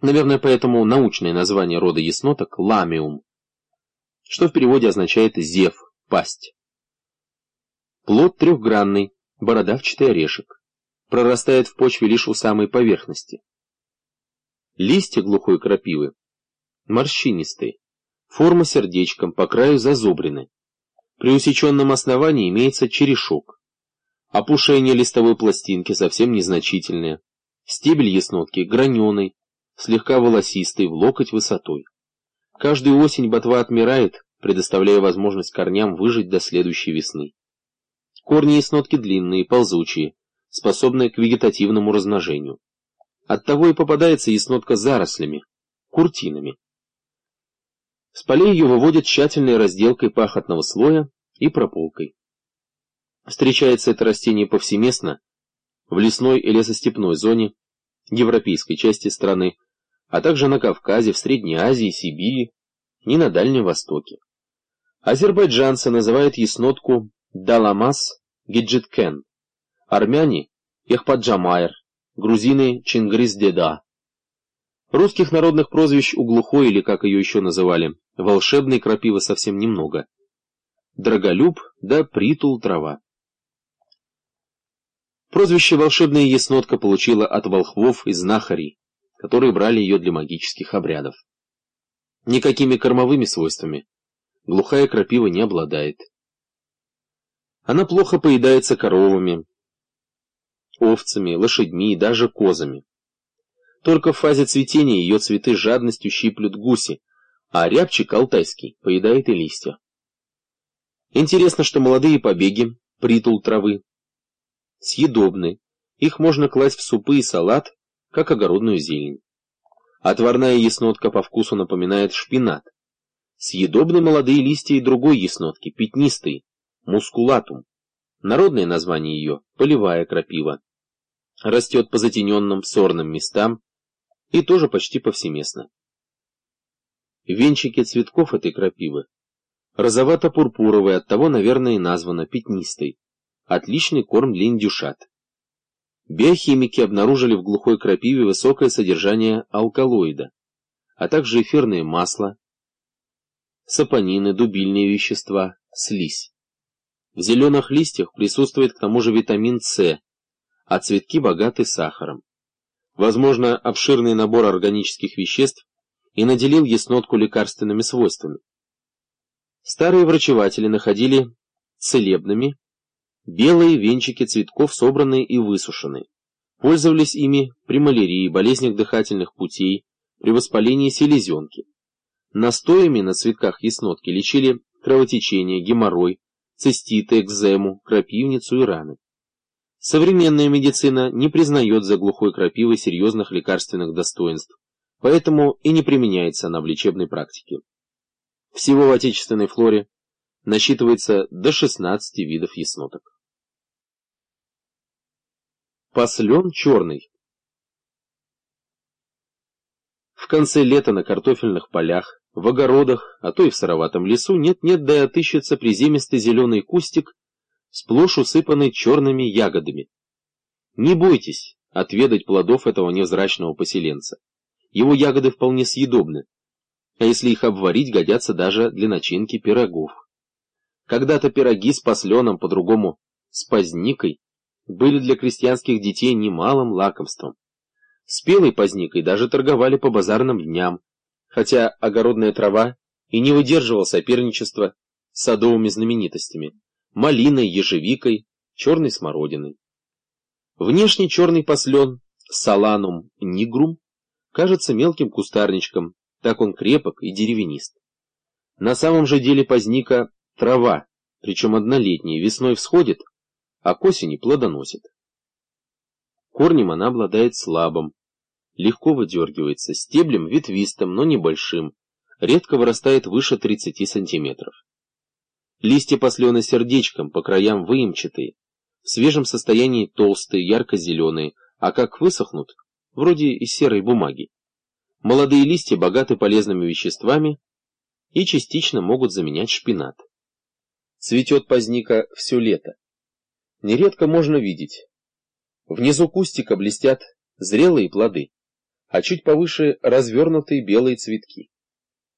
Наверное, поэтому научное название рода ясноток — ламиум, что в переводе означает «зев», «пасть». Плод трехгранный, бородавчатый орешек. Прорастает в почве лишь у самой поверхности. Листья глухой крапивы морщинистые, форма сердечком, по краю зазубрены. При усеченном основании имеется черешок. Опушение листовой пластинки совсем незначительное. Стебель яснотки граненый, слегка волосистый, в локоть высотой. Каждую осень ботва отмирает, предоставляя возможность корням выжить до следующей весны. Корни яснотки длинные, ползучие, способные к вегетативному размножению. Оттого и попадается яснотка зарослями, куртинами. С полей ее выводят тщательной разделкой пахотного слоя и прополкой. Встречается это растение повсеместно в лесной и лесостепной зоне европейской части страны, а также на Кавказе, в Средней Азии, Сибири и на Дальнем Востоке. Азербайджанцы называют яснотку даламас гиджиткен, армяне — эхпаджамайр, грузины — чингриз-деда. Русских народных прозвищ у глухой, или как ее еще называли, волшебной крапивы совсем немного. Драголюб да притул трава. Прозвище волшебная яснотка получила от волхвов и знахарей, которые брали ее для магических обрядов. Никакими кормовыми свойствами глухая крапива не обладает. Она плохо поедается коровами, овцами, лошадьми и даже козами. Только в фазе цветения ее цветы с жадностью щиплют гуси, а рябчик алтайский поедает и листья. Интересно, что молодые побеги, притул травы, съедобны. Их можно класть в супы и салат, как огородную зелень. Отварная яснотка по вкусу напоминает шпинат. Съедобны молодые листья и другой яснотки, пятнистой, мускулатум. Народное название ее — полевая крапива. Растет по затененным сорным местам и тоже почти повсеместно. Венчики цветков этой крапивы розовато-пурпуровые, оттого, наверное, и названа пятнистой. Отличный корм для индюшат. Биохимики обнаружили в глухой крапиве высокое содержание алкалоида, а также эфирное масло, сапонины, дубильные вещества, слизь. В зеленых листьях присутствует к тому же витамин С, а цветки богаты сахаром. Возможно, обширный набор органических веществ и наделил яснотку лекарственными свойствами. Старые врачеватели находили целебными белые венчики цветков, собранные и высушенные. Пользовались ими при малярии, болезнях дыхательных путей, при воспалении селезенки. Настоями на цветках яснотки лечили кровотечение, геморрой, циститы, экзему, крапивницу и раны. Современная медицина не признает за глухой крапивой серьезных лекарственных достоинств, поэтому и не применяется она в лечебной практике. Всего в отечественной флоре насчитывается до 16 видов ясноток. Послен черный. В конце лета на картофельных полях, в огородах, а то и в сыроватом лесу нет-нет, да и отыщется приземистый зеленый кустик, сплошь усыпанный черными ягодами. Не бойтесь отведать плодов этого невзрачного поселенца. Его ягоды вполне съедобны, а если их обварить, годятся даже для начинки пирогов. Когда-то пироги с посленом, по-другому с позникой, были для крестьянских детей немалым лакомством. Спелой позникой даже торговали по базарным дням, хотя огородная трава и не выдерживала соперничества с садовыми знаменитостями — малиной, ежевикой, черной смородиной. Внешне черный послен, соланум нигрум, кажется мелким кустарничком, так он крепок и деревянист. На самом же деле позника — трава, причем однолетняя, весной всходит, а к осени плодоносит. Корнем она обладает слабым, легко выдергивается, стеблем ветвистым, но небольшим, редко вырастает выше 30 сантиметров. Листья послена сердечком, по краям выемчатые, в свежем состоянии толстые, ярко-зеленые, а как высохнут, вроде из серой бумаги. Молодые листья богаты полезными веществами и частично могут заменять шпинат. Цветет позника все лето. Нередко можно видеть: внизу кустика блестят зрелые плоды. а чуть повыше развернутые белые цветки.